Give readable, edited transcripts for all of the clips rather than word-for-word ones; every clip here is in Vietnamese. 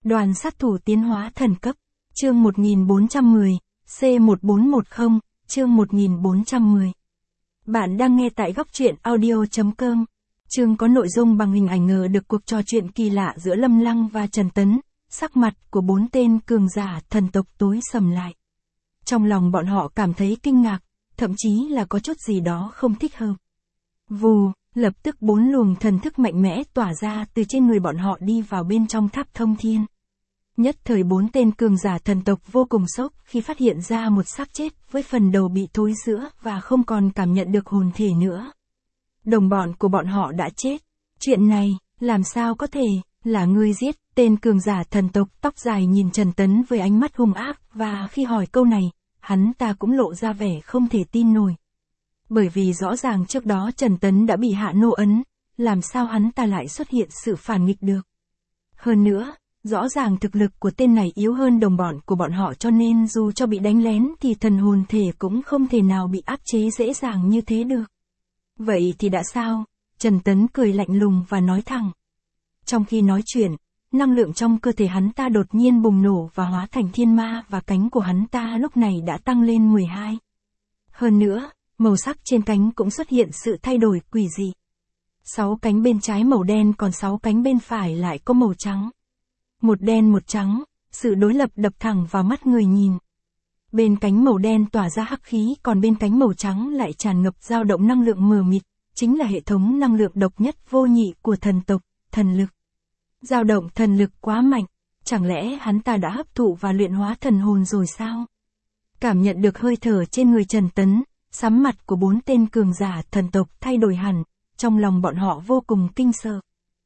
Đoàn sát thủ tiến hóa thần cấp, chương 1410, C1410, chương 1410. Bạn đang nghe tại góc truyện audio.com. Chương có nội dung bằng hình ảnh ngờ được cuộc trò chuyện kỳ lạ giữa Lâm Lăng và Trần Tấn, sắc mặt của 4 tên cường giả thần tộc tối sầm lại. Trong lòng bọn họ cảm thấy kinh ngạc, thậm chí là có chút gì đó không thích hợp. Vù, lập tức 4 luồng thần thức mạnh mẽ tỏa ra từ trên người bọn họ đi vào bên trong tháp thông thiên. Nhất thời 4 tên cường giả thần tộc vô cùng sốc khi phát hiện ra một xác chết với phần đầu bị thối rữa và không còn cảm nhận được hồn thể nữa. Đồng bọn của bọn họ đã chết. Chuyện này, làm sao có thể, là ngươi giết? Tên cường giả thần tộc tóc dài nhìn Trần Tấn với ánh mắt hung ác và khi hỏi câu này, hắn ta cũng lộ ra vẻ không thể tin nổi. Bởi vì rõ ràng trước đó Trần Tấn đã bị hạ nô ấn, làm sao hắn ta lại xuất hiện sự phản nghịch được. Hơn nữa, rõ ràng thực lực của tên này yếu hơn đồng bọn của bọn họ cho nên dù cho bị đánh lén thì thần hồn thể cũng không thể nào bị áp chế dễ dàng như thế được. Vậy thì đã sao? Trần Tấn cười lạnh lùng và nói thẳng. Trong khi nói chuyện, năng lượng trong cơ thể hắn ta đột nhiên bùng nổ và hóa thành thiên ma và cánh của hắn ta lúc này đã tăng lên 12. Hơn nữa, màu sắc trên cánh cũng xuất hiện sự thay đổi quỷ dị. 6 cánh bên trái màu đen còn 6 cánh bên phải lại có màu trắng. Một đen một trắng, sự đối lập đập thẳng vào mắt người nhìn. Bên cánh màu đen tỏa ra hắc khí còn bên cánh màu trắng lại tràn ngập dao động năng lượng mờ mịt, chính là hệ thống năng lượng độc nhất vô nhị của thần tộc, thần lực. Dao động thần lực quá mạnh, chẳng lẽ hắn ta đã hấp thụ và luyện hóa thần hồn rồi sao? Cảm nhận được hơi thở trên người Trần Tấn, sắm mặt của 4 tên cường giả thần tộc thay đổi hẳn, trong lòng bọn họ vô cùng kinh sợ.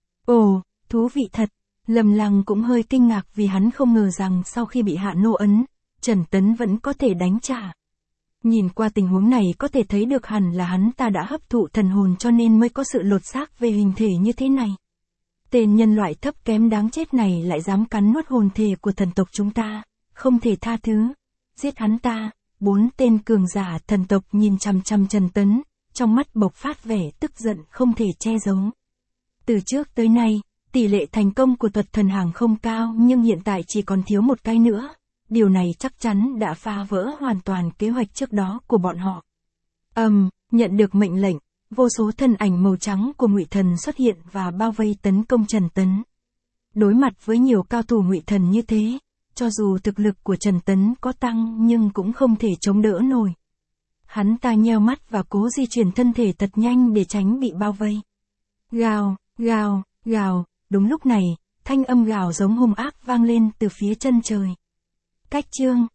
Ồ, thú vị thật. Lâm Lăng cũng hơi kinh ngạc vì hắn không ngờ rằng sau khi bị hạ nô ấn, Trần Tấn vẫn có thể đánh trả. Nhìn qua tình huống này có thể thấy được hẳn là hắn ta đã hấp thụ thần hồn cho nên mới có sự lột xác về hình thể như thế này. Tên nhân loại thấp kém đáng chết này lại dám cắn nuốt hồn thể của thần tộc chúng ta, không thể tha thứ. Giết hắn ta. 4 tên cường giả thần tộc nhìn chằm chằm Trần Tấn, trong mắt bộc phát vẻ tức giận không thể che giấu. Từ trước tới nay, tỷ lệ thành công của thuật thần hàng không cao nhưng hiện tại chỉ còn thiếu một cái nữa. Điều này chắc chắn đã phá vỡ hoàn toàn kế hoạch trước đó của bọn họ. Nhận được mệnh lệnh, vô số thân ảnh màu trắng của Ngụy Thần xuất hiện và bao vây tấn công Trần Tấn. Đối mặt với nhiều cao thủ Ngụy Thần như thế, cho dù thực lực của Trần Tấn có tăng nhưng cũng không thể chống đỡ nổi. Hắn ta nheo mắt và cố di chuyển thân thể thật nhanh để tránh bị bao vây. Gào, gào, gào. Đúng lúc này, thanh âm gào giống hung ác vang lên từ phía chân trời. Cách chương